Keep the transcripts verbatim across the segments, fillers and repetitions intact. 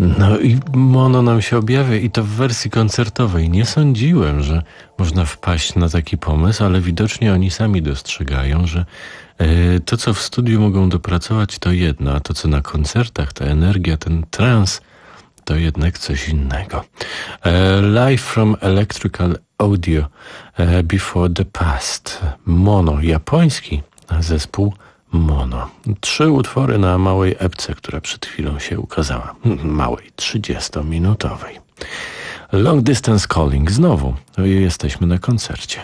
No i mono nam się objawia i to w wersji koncertowej. Nie sądziłem, że można wpaść na taki pomysł, ale widocznie oni sami dostrzegają, że e, to, co w studiu mogą dopracować, to jedno, a to, co na koncertach, ta energia, ten trans, to jednak coś innego. E, Live from Electrical Audio, e, Before the Past. Mono, japoński zespół Mono. Trzy utwory na małej epce, która przed chwilą się ukazała. Małej, trzydziestominutowej. Long Distance Calling. Znowu jesteśmy na koncercie.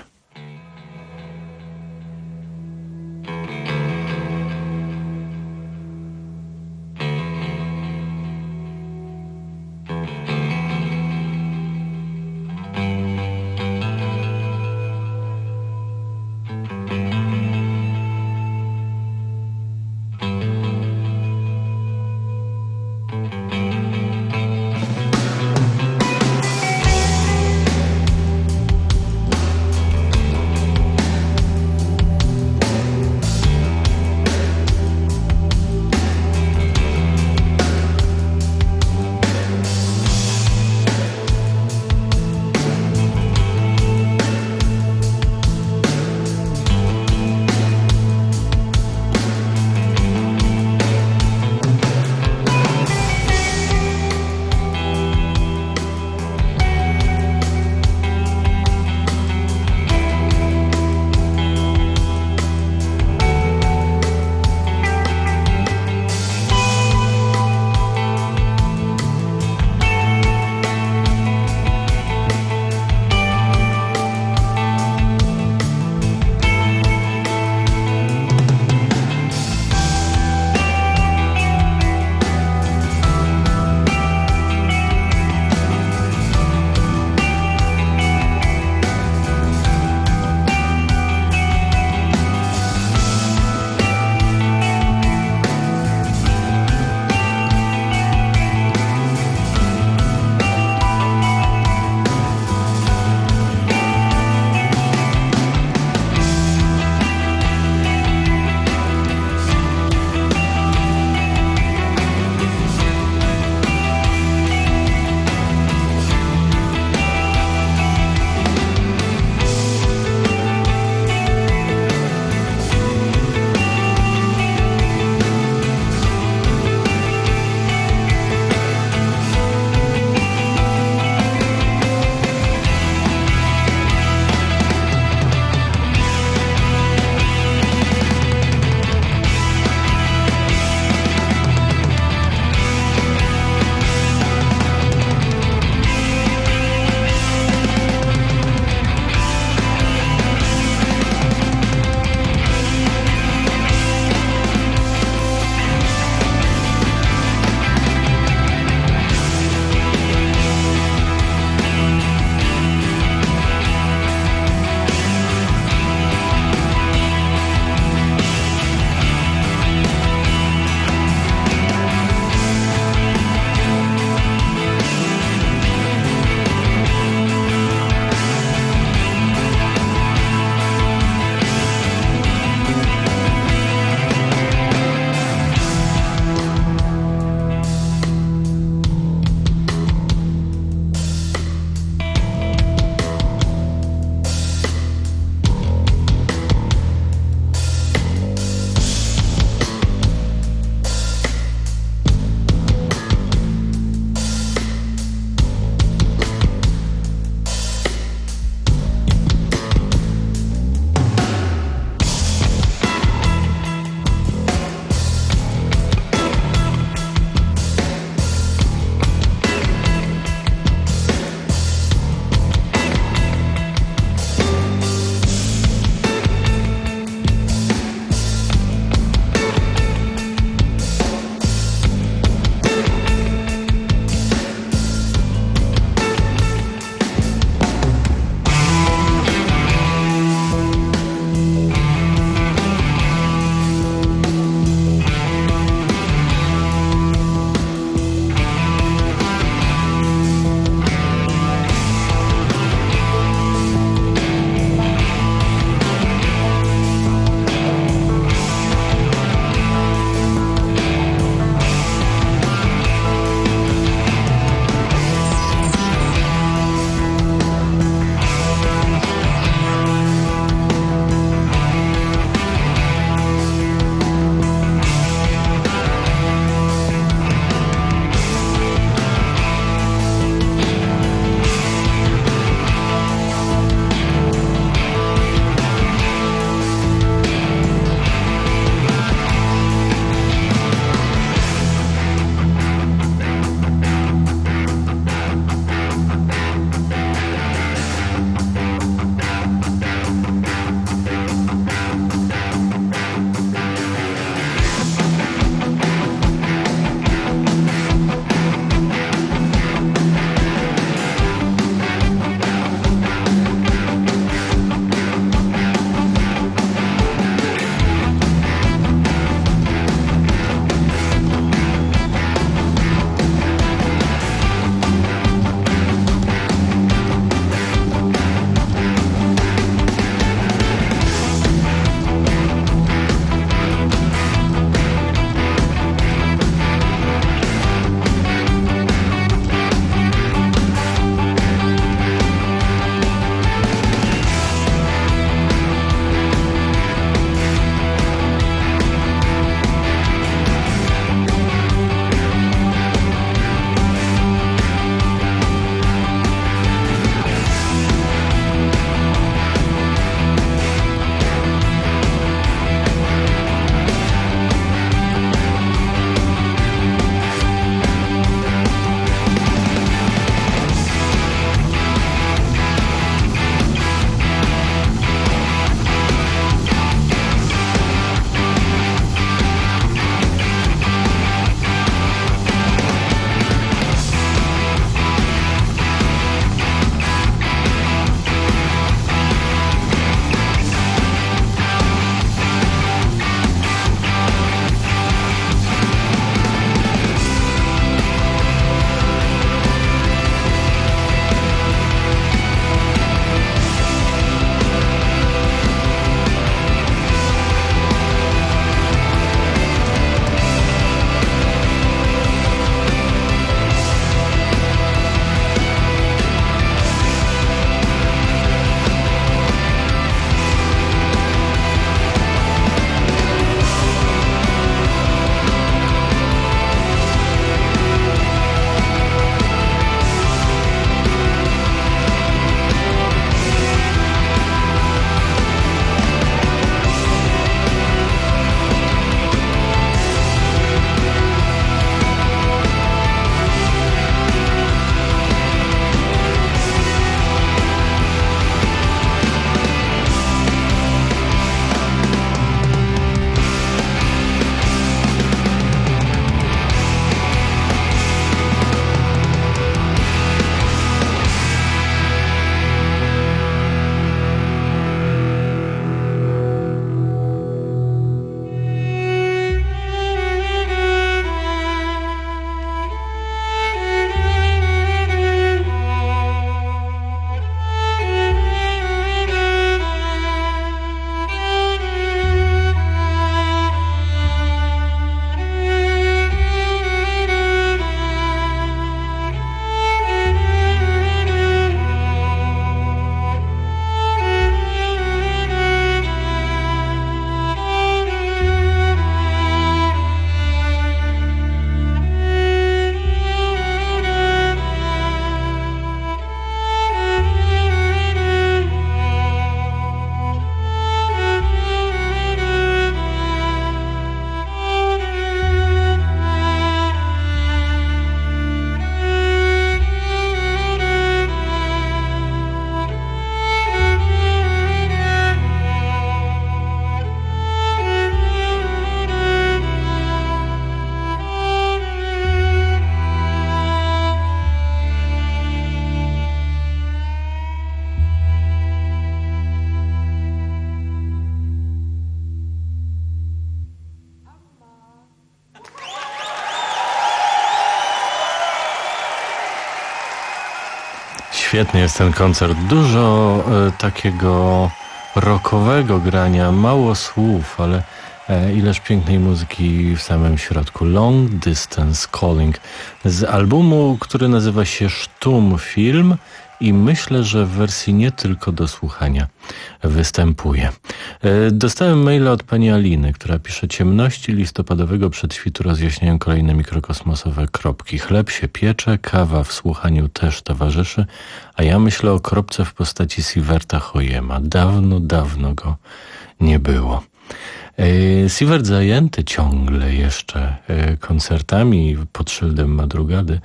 Świetny jest ten koncert. Dużo e, takiego rockowego grania, mało słów, ale e, ileż pięknej muzyki w samym środku. Long Distance Calling z albumu, który nazywa się Sztum Film i myślę, że w wersji nie tylko do słuchania występuje. E, dostałem maila od pani Aliny, która pisze: ciemności listopadowego przedświtu rozjaśniają kolejne mikrokosmosowe kropki. Chleb się piecze, kawa w słuchaniu też towarzyszy, a ja myślę o kropce w postaci Siverta Hoyema. Dawno, dawno go nie było. E, Sivert zajęty ciągle jeszcze e, koncertami pod szyldem Madrugady.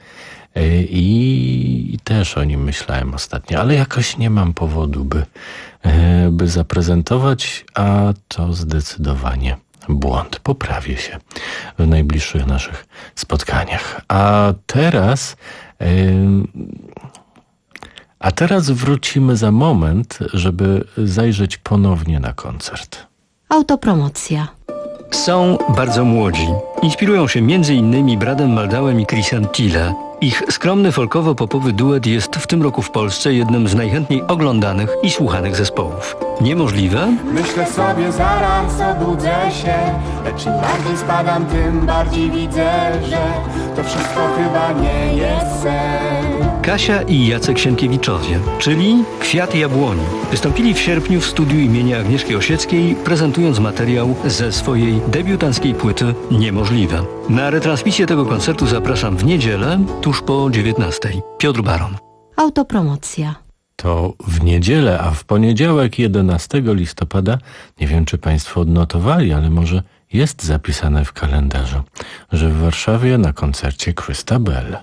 I też o nim myślałem ostatnio, ale jakoś nie mam powodu, by, by zaprezentować, a to zdecydowanie błąd. Poprawię się w najbliższych naszych spotkaniach. A teraz, a teraz wrócimy za moment, żeby zajrzeć ponownie na koncert. Autopromocja. Są bardzo młodzi. Inspirują się między innymi Bradem Maldauem i Chrisem Tille. Ich skromny folkowo-popowy duet jest w tym roku w Polsce jednym z najchętniej oglądanych i słuchanych zespołów. Niemożliwe? Myślę sobie, zaraz obudzę się, lecz im bardziej spadam, tym bardziej widzę, że to wszystko chyba nie jest sen. Kasia i Jacek Sienkiewiczowie, czyli Kwiat Jabłoni, wystąpili w sierpniu w studiu imienia Agnieszki Osieckiej, prezentując materiał ze swojej debiutanckiej płyty Niemożliwe. Na retransmisję tego koncertu zapraszam w niedzielę, tuż po dziewiętnastej. Piotr Baron. Autopromocja. To w niedzielę, a w poniedziałek jedenastego listopada, nie wiem czy państwo odnotowali, ale może jest zapisane w kalendarzu, że w Warszawie na koncercie Christabel.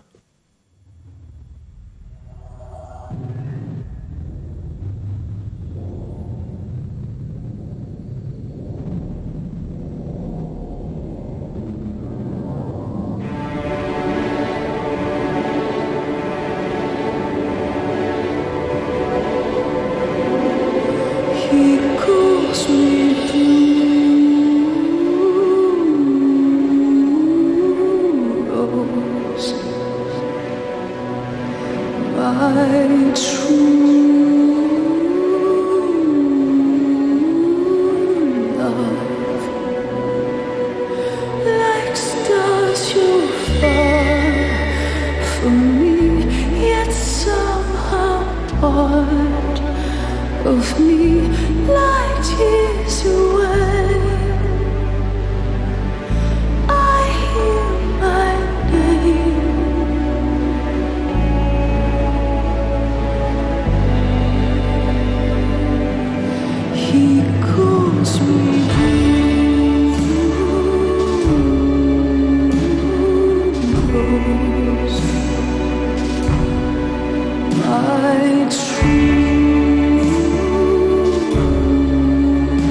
I true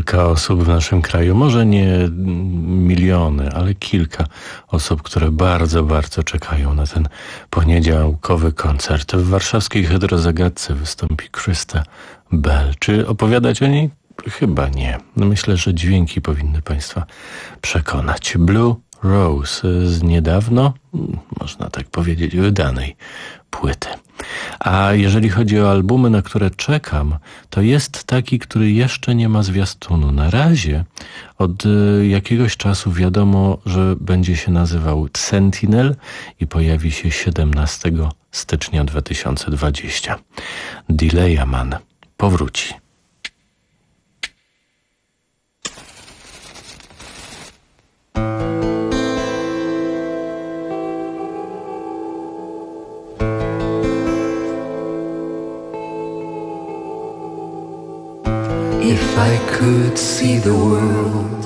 kilka osób w naszym kraju, może nie miliony, ale kilka osób, które bardzo, bardzo czekają na ten poniedziałkowy koncert. W warszawskiej Hydrozagadce wystąpi Krista Bell. Czy opowiadać o niej? Chyba nie. Myślę, że dźwięki powinny Państwa przekonać. Blue Rose z niedawno, można tak powiedzieć, wydanej płyty. A jeżeli chodzi o albumy, na które czekam, to jest taki, który jeszcze nie ma zwiastunu. Na razie od jakiegoś czasu wiadomo, że będzie się nazywał Sentinel i pojawi się siedemnastego stycznia dwa tysiące dwudziestego. Delayman powróci. If I could see the world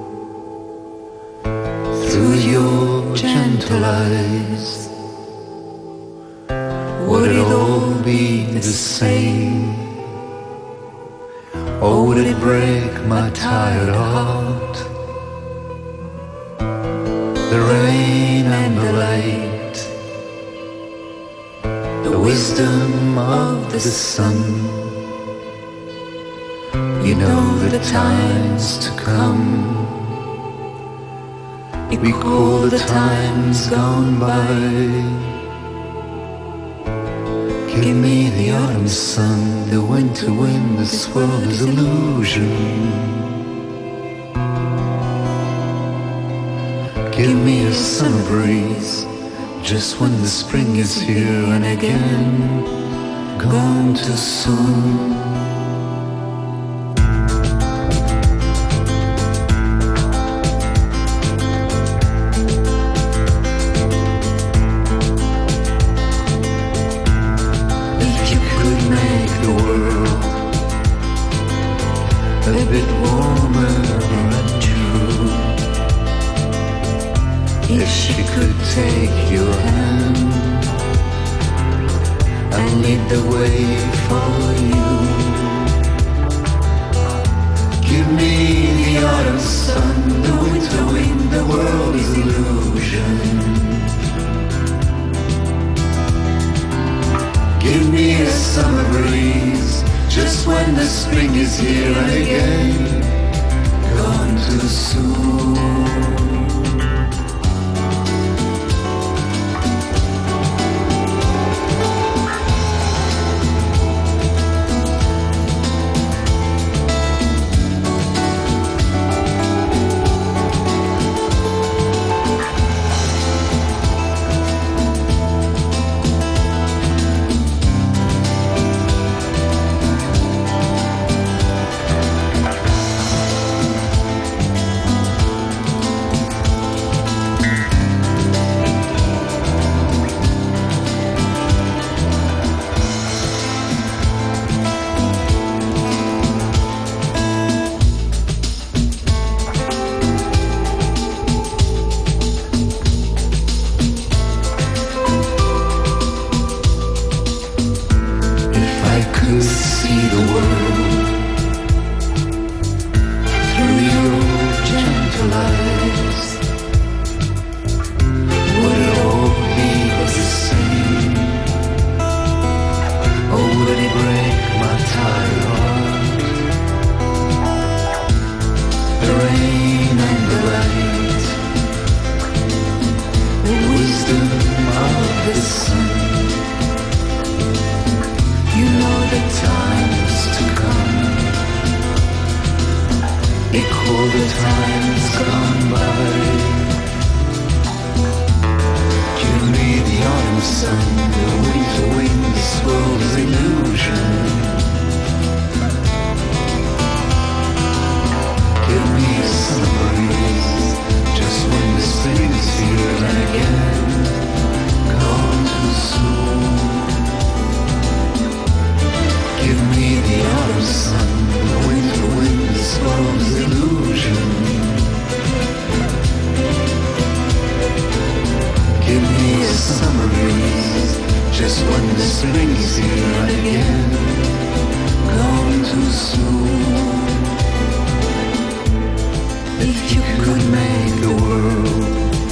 through your gentle eyes, would it all be the same? Or would it break my tired heart? The rain and the light, the wisdom of the sun. You know the times to come, we call the times gone by. Give me the autumn sun, the winter wind, this world is illusion. Give me a summer breeze, just when the spring is here and again gone too soon. A bit warmer and true. If she could take your hand and lead the way for you. Give me the autumn sun, the winter wind, the world is illusion. Give me a summer breeze, just when the spring is here and again gone too soon. If you could make the world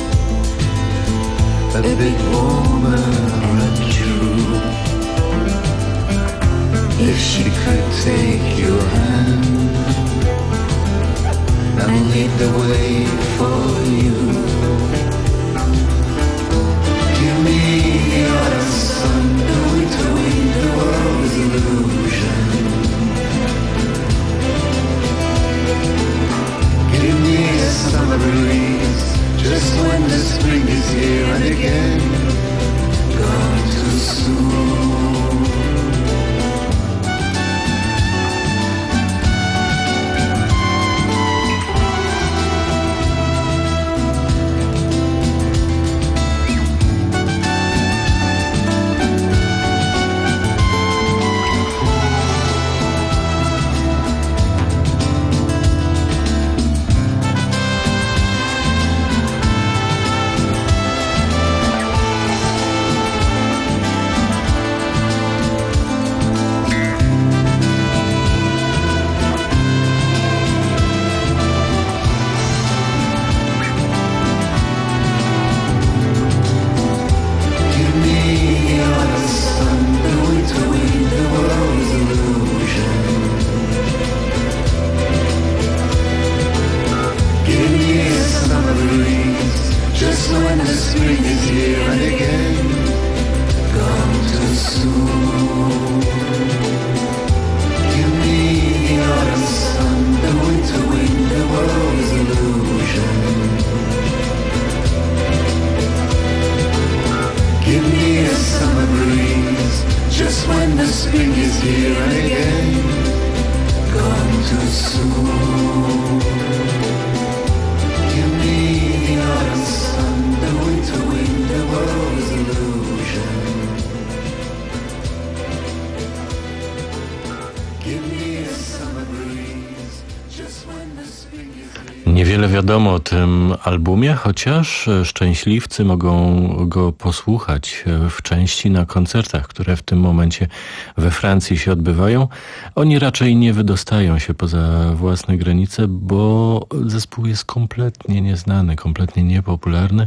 a bit warmer and true, if she could take your hand and lead the way for you, give me the autumn sun, the winter wind, the world's illusion. Give me a summer breeze, just when the spring is here and again gone too soon. Niewiele wiadomo o tym albumie, chociaż szczęśliwcy mogą go posłuchać w części na koncertach, które w tym momencie we Francji się odbywają. Oni raczej nie wydostają się poza własne granice, bo zespół jest kompletnie nieznany, kompletnie niepopularny.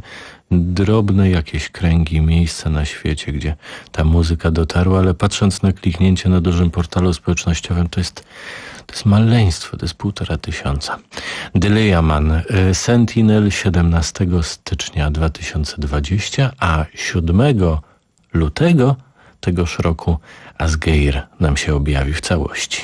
Drobne jakieś kręgi, miejsca na świecie, gdzie ta muzyka dotarła, ale patrząc na kliknięcie na dużym portalu społecznościowym, to jest To jest maleństwo, to jest półtora tysiąca. Deleyaman, Sentinel, siedemnastego stycznia dwa tysiące dwudziestego, a siódmego lutego tegoż roku Asgeir nam się objawi w całości.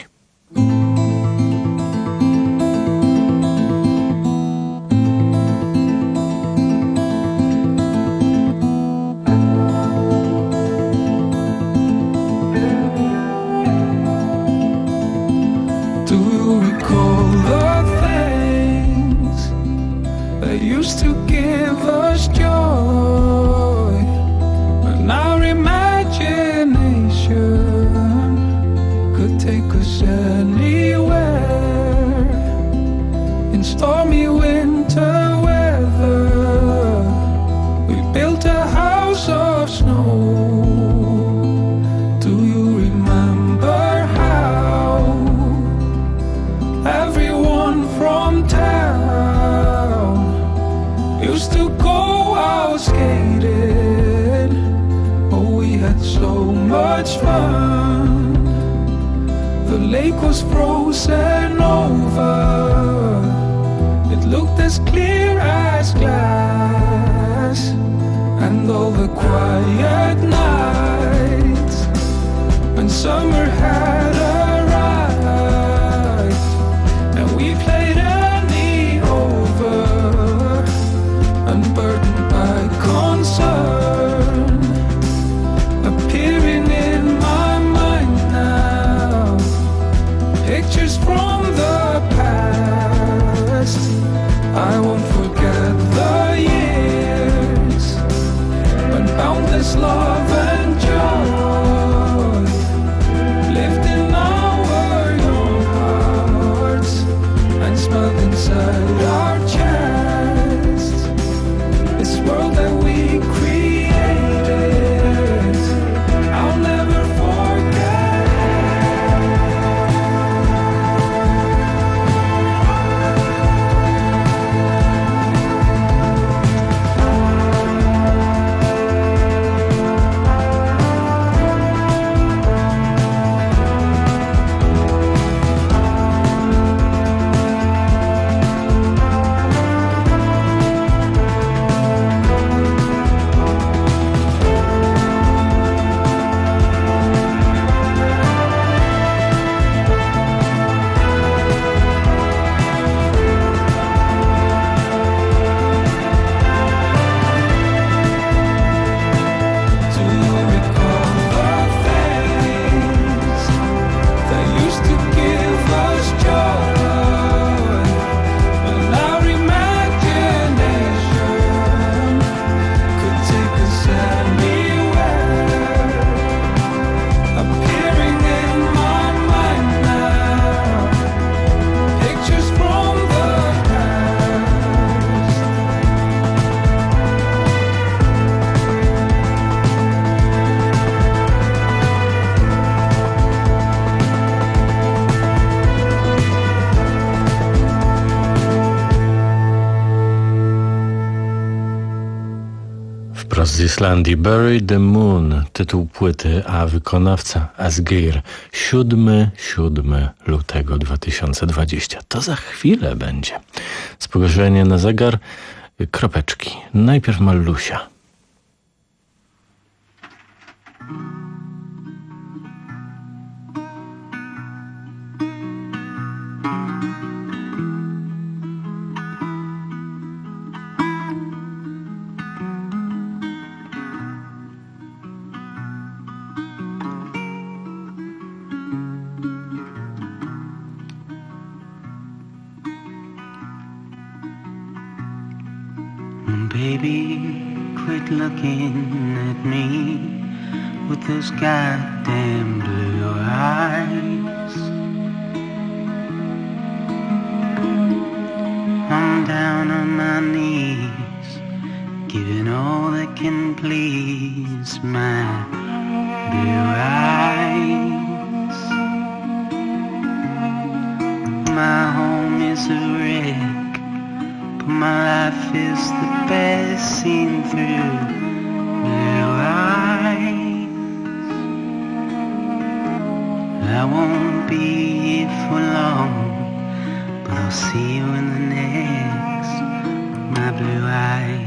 wprost z Islandii. Bury the Moon, tytuł płyty, a wykonawca Asgeir. siódmego lutego dwa tysiące dwudziestego. To za chwilę będzie. Spojrzenie na zegar, kropeczki. Najpierw Mallusia. Baby, quit looking at me with those goddamn blue eyes. I'm down on my knees, giving all that can please my blue eyes. My home is a wreck, but my life is the best seen through blue eyes. I won't be here for long, but I'll see you in the next, my blue eyes.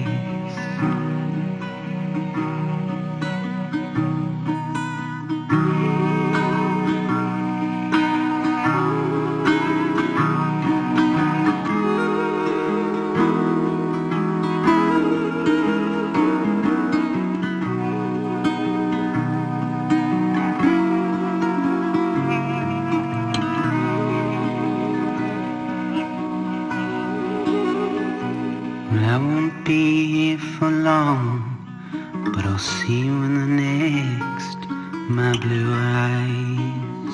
I won't be here for long, but I'll see you in the next, my blue eyes.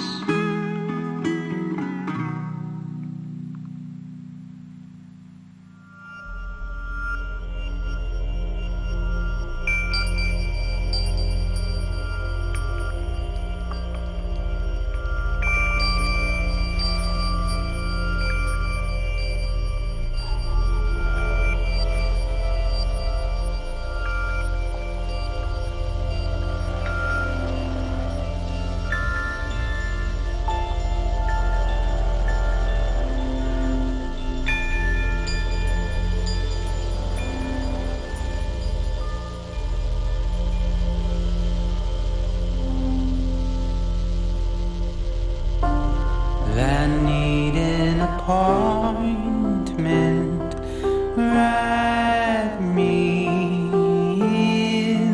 I need an appointment, write me in.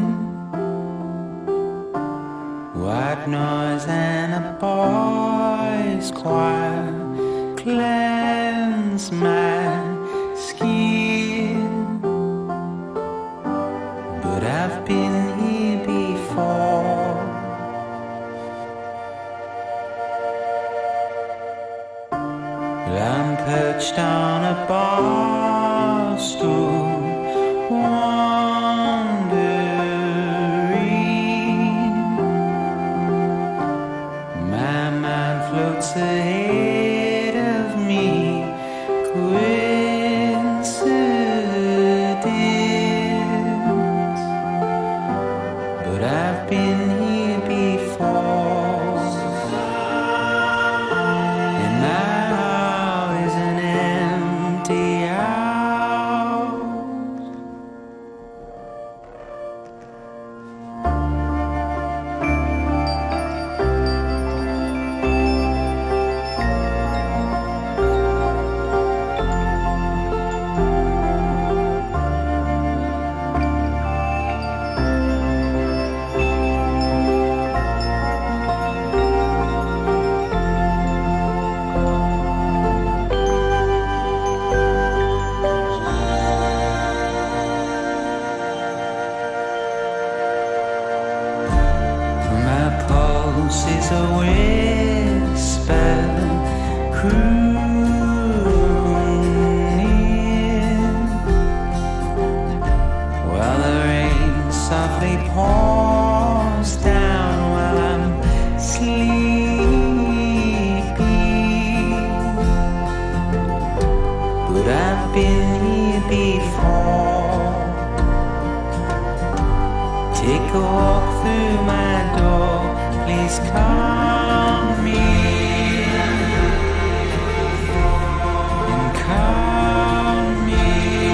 White noise and a boy's choir cleanse my skin. But I've been here before. I'm perched on a bar stool, wondering. My mind floats ahead of me, coincidence. But I've been here before. Is a whisper crooning while the rain softly pours down while I'm sleeping. But I've been here before. take a walk through my door. Please call me and call me.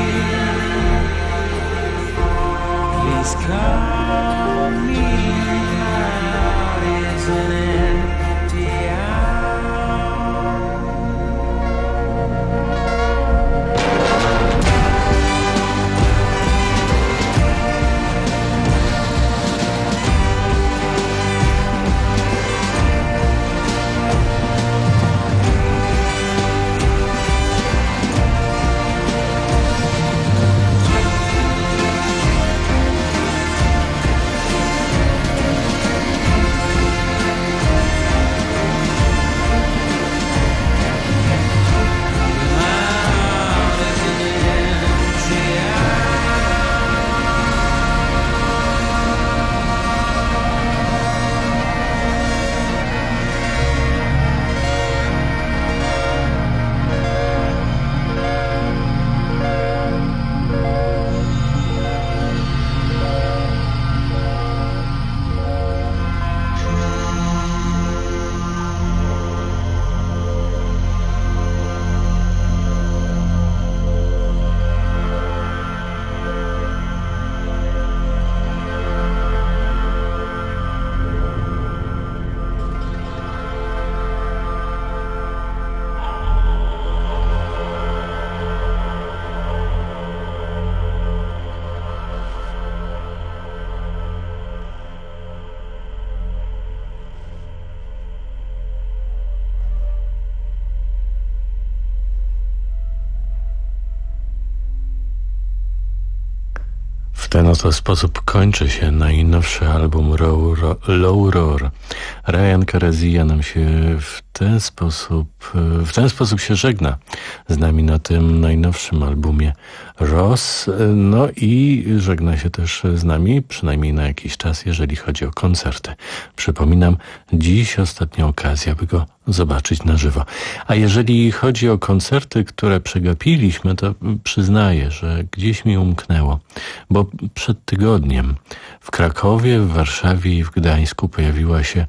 Please call me. My heart is an empty W ten oto sposób kończy się najnowszy album Low, Low Roar. Ryan Karazija nam się w ten sposób, w ten sposób się żegna z nami na tym najnowszym albumie Ross. No i żegna się też z nami, przynajmniej na jakiś czas, jeżeli chodzi o koncerty. Przypominam, dziś ostatnia okazja, by go zobaczyć na żywo. A jeżeli chodzi o koncerty, które przegapiliśmy, to przyznaję, że gdzieś mi umknęło, bo przed tygodniem w Krakowie, w Warszawie i w Gdańsku pojawiła się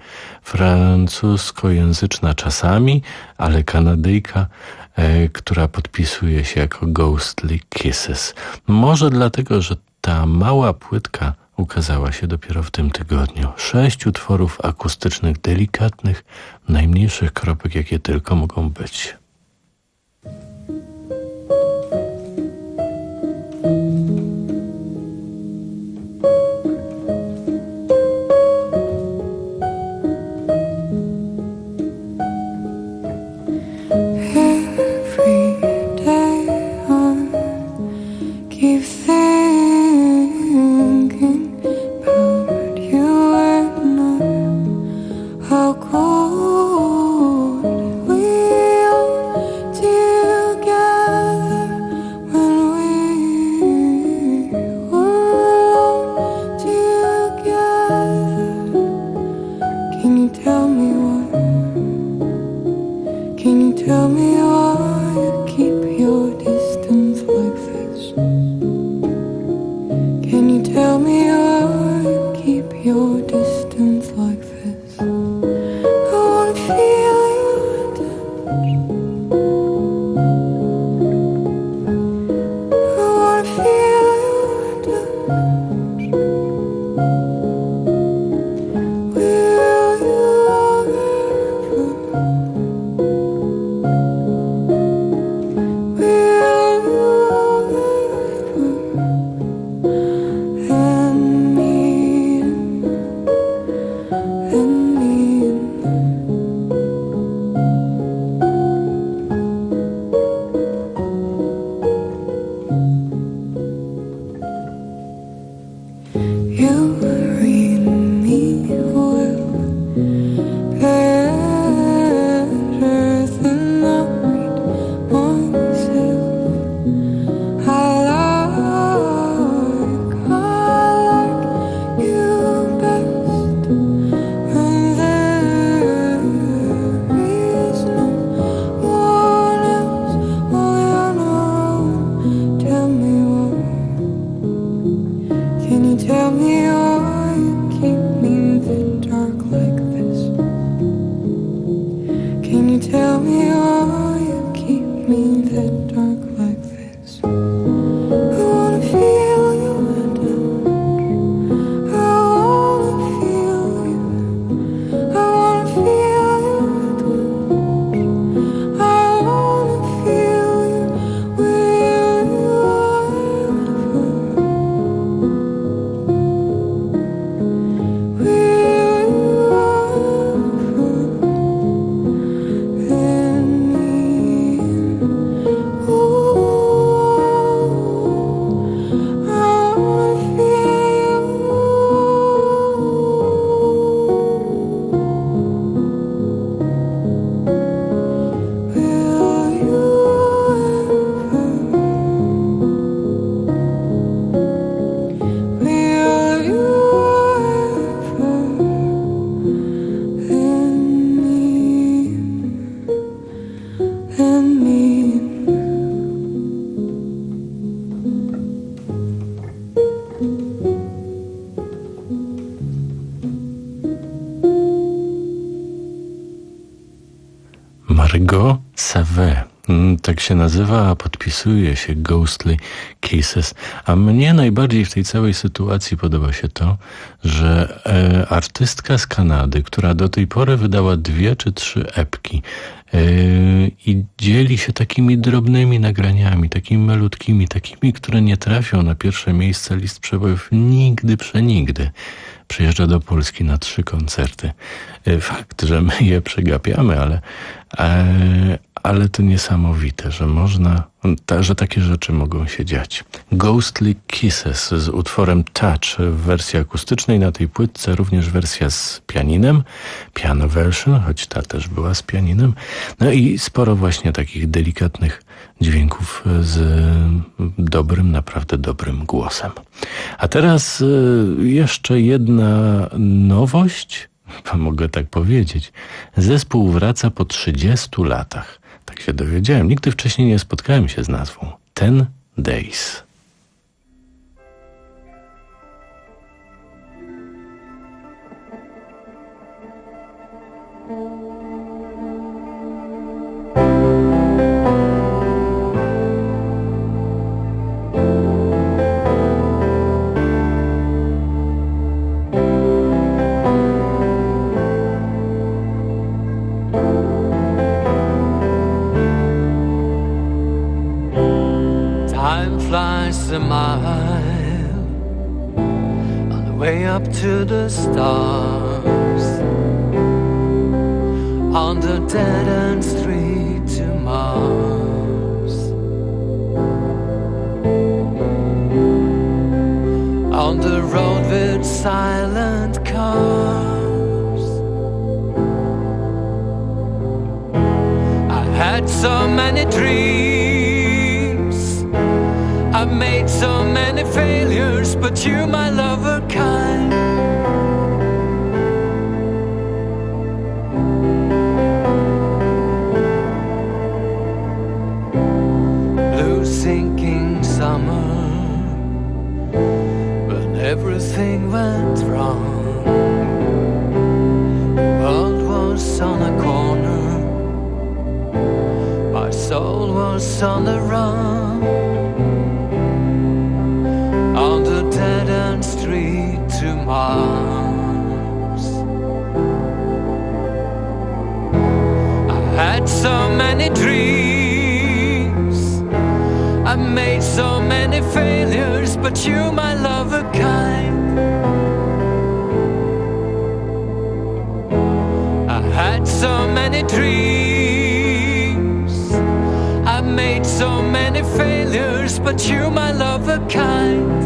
francuskojęzyczna czasami, ale Kanadyjka, e, która podpisuje się jako Ghostly Kisses. Może dlatego, że ta mała płytka ukazała się dopiero w tym tygodniu. Sześć utworów akustycznych, delikatnych, najmniejszych kropek, jakie tylko mogą być. How cold we are. Margot Savet. Tak się nazywa, a podpisuje się Ghostly Kisses. A mnie najbardziej w tej całej sytuacji podoba się to, że e, artystka z Kanady, która do tej pory wydała dwie czy trzy epki e, i dzieli się takimi drobnymi nagraniami, takimi malutkimi, takimi, które nie trafią na pierwsze miejsce list przebojów nigdy, przenigdy. Przyjeżdża do Polski na trzy koncerty. Fakt, że my je przegapiamy, ale, e, ale to niesamowite, że można, ta, że takie rzeczy mogą się dziać. Ghostly Kisses z utworem Touch w wersji akustycznej, na tej płytce również wersja z pianinem, piano version, choć ta też była z pianinem. No i sporo właśnie takich delikatnych dźwięków z dobrym, naprawdę dobrym głosem. A teraz jeszcze jedna nowość, mogę tak powiedzieć. Zespół wraca po trzydziestu latach. Tak się dowiedziałem. Nigdy wcześniej nie spotkałem się z nazwą. Ten Days. A mile on the way up to the stars, on the dead-end street to Mars, on the road with silent cars. I had so many dreams, I've made so many failures, but you, my lover, kind. Blue sinking summer, when everything went wrong. The world was on a corner, my soul was on the run. On the dead-end street to Mars. I had so many dreams, I made so many failures, but you, my lover, kind. I had so many dreams, I made so many failures, but you, my lover, kind.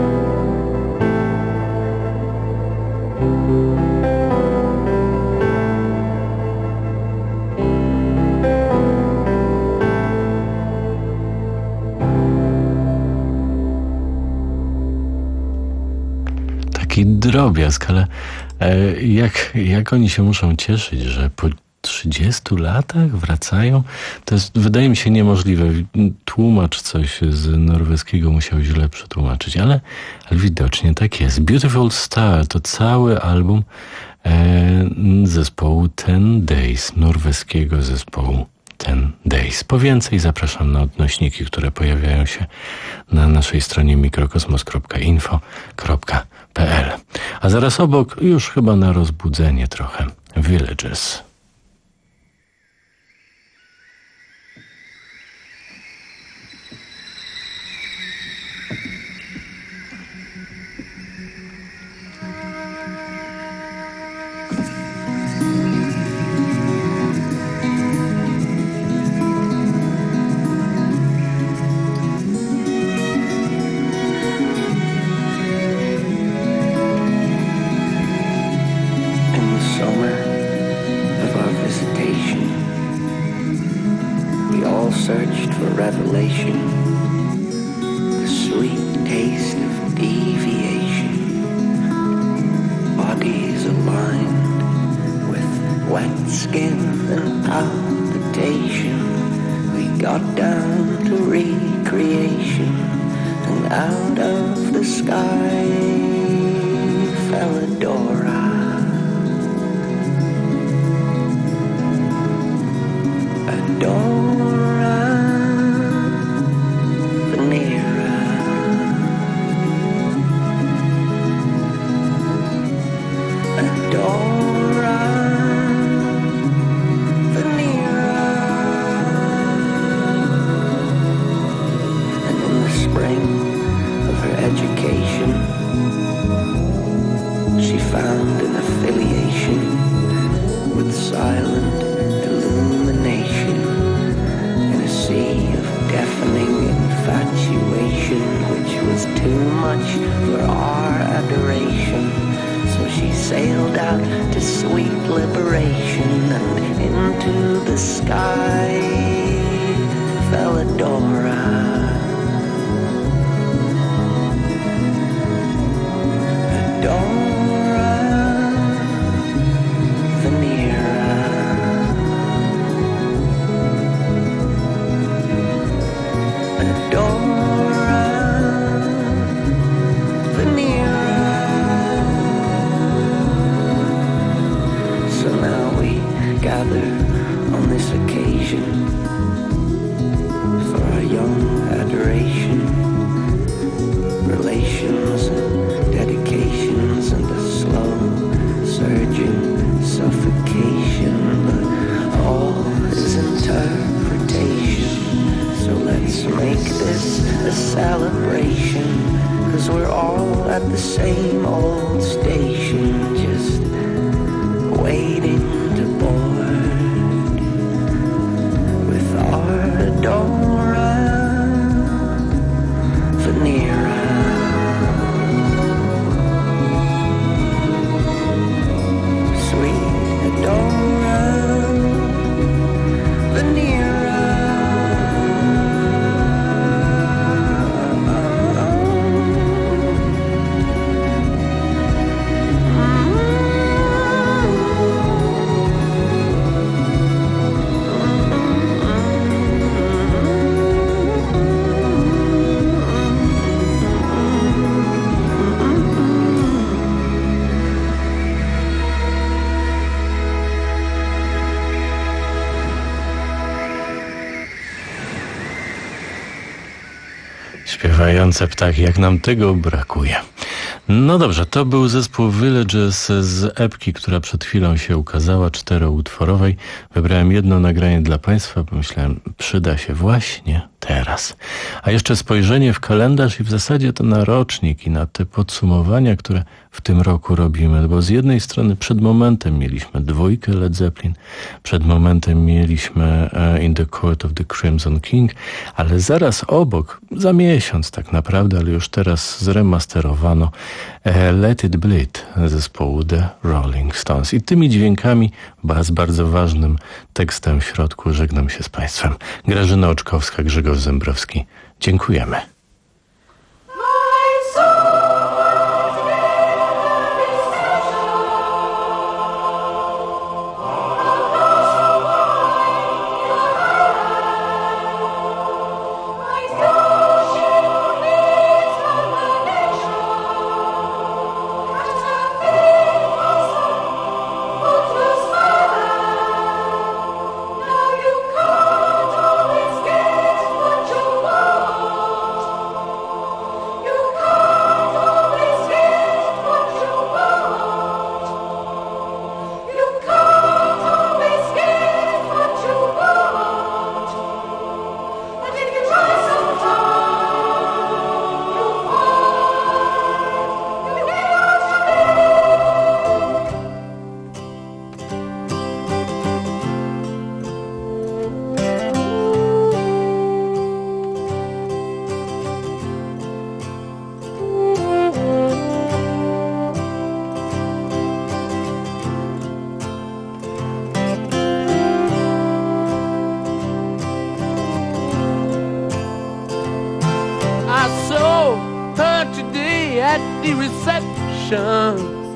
Taki drobiazg, ale e, jak, jak oni się muszą cieszyć, że po trzydziestu latach wracają? To jest, wydaje mi się, niemożliwe. Tłumacz coś z norweskiego musiał źle przetłumaczyć, ale, ale widocznie tak jest. Beautiful Star to cały album e, zespołu Ten Days, norweskiego zespołu Ten Days. Po więcej zapraszam na odnośniki, które pojawiają się na naszej stronie mikrokosmos kropka info kropka p l. A zaraz obok, już chyba na rozbudzenie trochę, Villagers. Searched for revelation, the sweet taste of deviation. Bodies aligned with wet skin and palpitation. We got down to recreation, and out of the sky fell a Dora. found an affiliation with silent illumination in a sea of deafening infatuation, which was too much for our adoration. So she sailed out to sweet liberation, and into the sky fell Adora. Adora, Venera, Adora, Venera. So now we gather on this occasion for our young adoration, relations and dedications, and a slow surging suffocation, but all is interpretation. So let's make this a celebration, 'cause we're all at the same old station, just waiting to board with our Adora Venera. Adora Venera. Śpiewające ptaki, jak nam tego brakuje. No dobrze, to był zespół Villages z epki, która przed chwilą się ukazała, czteroutworowej. Wybrałem jedno nagranie dla Państwa, pomyślałem, przyda się właśnie teraz. A jeszcze spojrzenie w kalendarz i w zasadzie to na rocznik i na te podsumowania, które w tym roku robimy, bo z jednej strony przed momentem mieliśmy dwójkę Led Zeppelin, przed momentem mieliśmy In the Court of the Crimson King, ale zaraz obok, za miesiąc tak naprawdę, ale już teraz zremasterowano Let It Bleed zespołu The Rolling Stones. I tymi dźwiękami, z bardzo ważnym tekstem w środku, żegnam się z Państwem. Grażyna Oczkowska, Grzegorz Zembrowski. Dziękujemy. at the reception,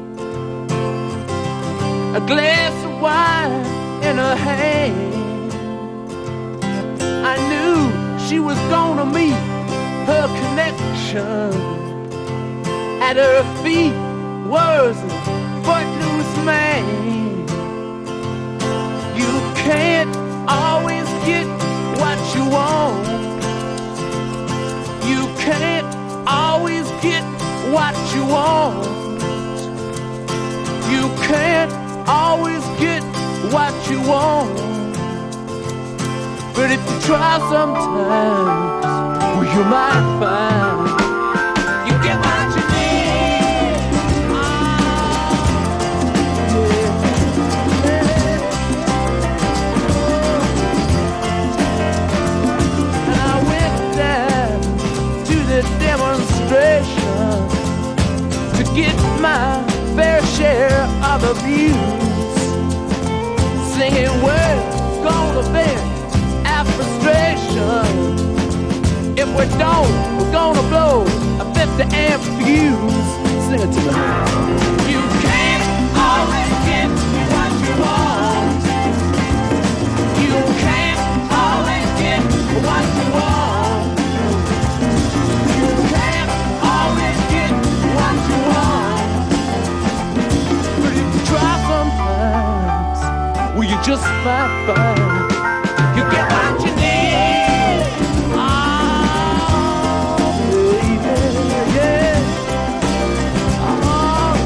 a glass of wine in her hand. I knew she was gonna meet her connection. At her feet was a footloose man. You can't always get what you want. You can't always get what you want. You can't always get what you want. But if you try sometimes, well, you might find you get what you need. Oh. fair share of abuse. Singing words gonna vent our frustration. If we don't, we're gonna blow a fifty amp fuse. Sing it to me. You can't always get what you want. You can't always get what you want. You can't always get what you want. But if you try sometimes, well, you just might find you get what you need. Oh, baby, yeah. Oh.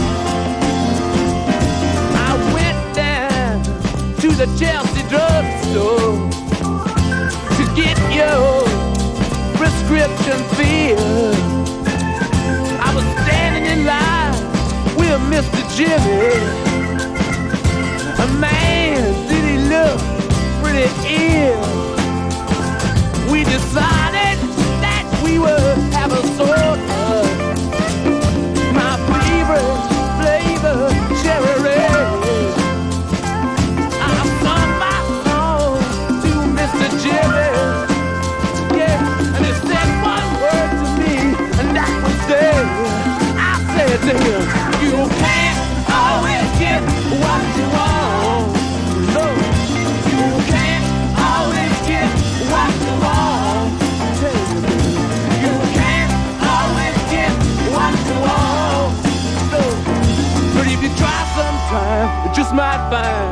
I went down to the Chelsea drugstore to get your prescription filled. I was standing in line with Mister Jimmy. A man, did he look pretty ill. We decided that we would have a soda. My favorite flavor, cherry red. I sung my song to Mister Jimmy. Yeah, and he said one word to me, and that was there. I said to him, you can't always get what you want. No, you can't always get what you want. You can't always get what you want. No, but if you try sometime, you just might find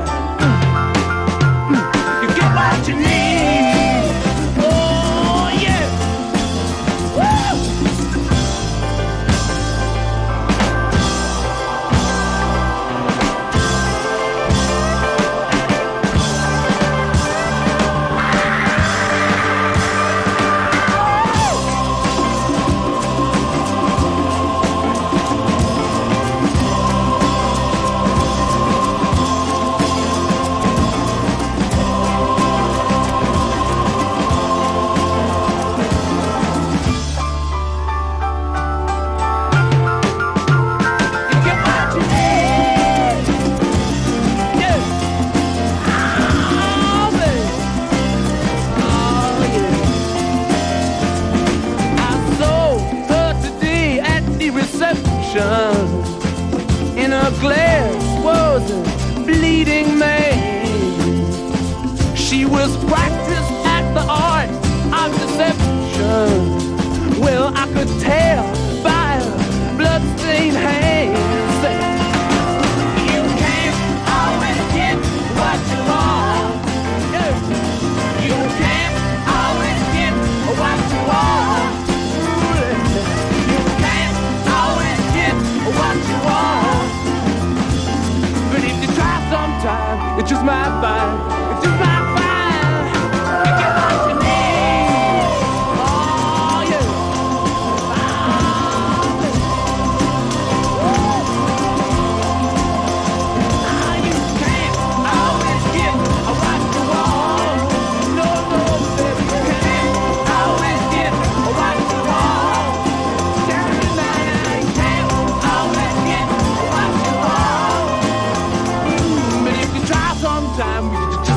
you get what you need. Oh yeah. Woo! In her glass was a bleeding man. She was practiced at the art of deception. Well, I could tell by her bloodstained hands. You can't always get what you want. You can't always get what you want. You can't always get what you want. But if you try sometime, it just might find, it just might find, you get what you need. Oh yeah. Oh, ah, you can't always get what you want. No, no, baby, you can't always get what you want. Tell me now, you can't always get what you want. But if you try sometime, you just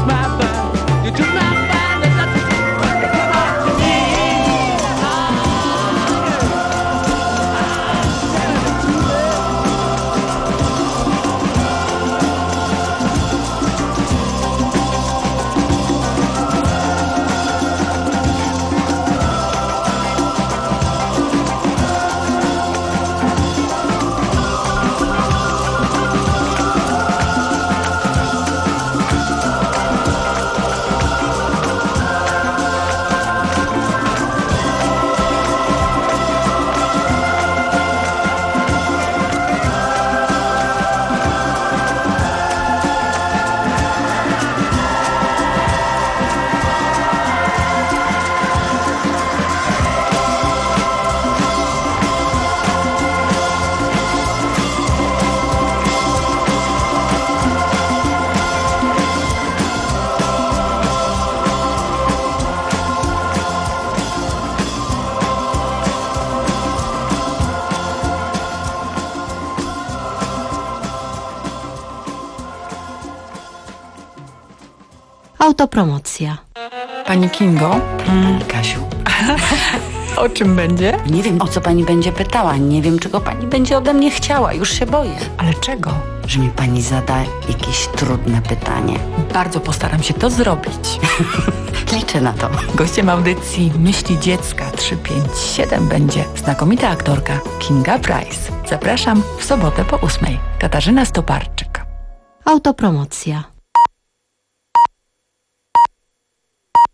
Autopromocja. Pani Kingo? Mm, Kasiu, O czym będzie? nie wiem, o co pani będzie pytała. Nie wiem, czego pani będzie ode mnie chciała. Już się boję, Ale czego? że mi pani zada jakieś trudne pytanie. Bardzo postaram się to zrobić. Liczę na to. Gościem audycji Myśli Dziecka trzysta pięćdziesiąt siedem będzie znakomita aktorka Kinga Price. Zapraszam w sobotę po ósmej. Katarzyna Stoparczyk. Autopromocja.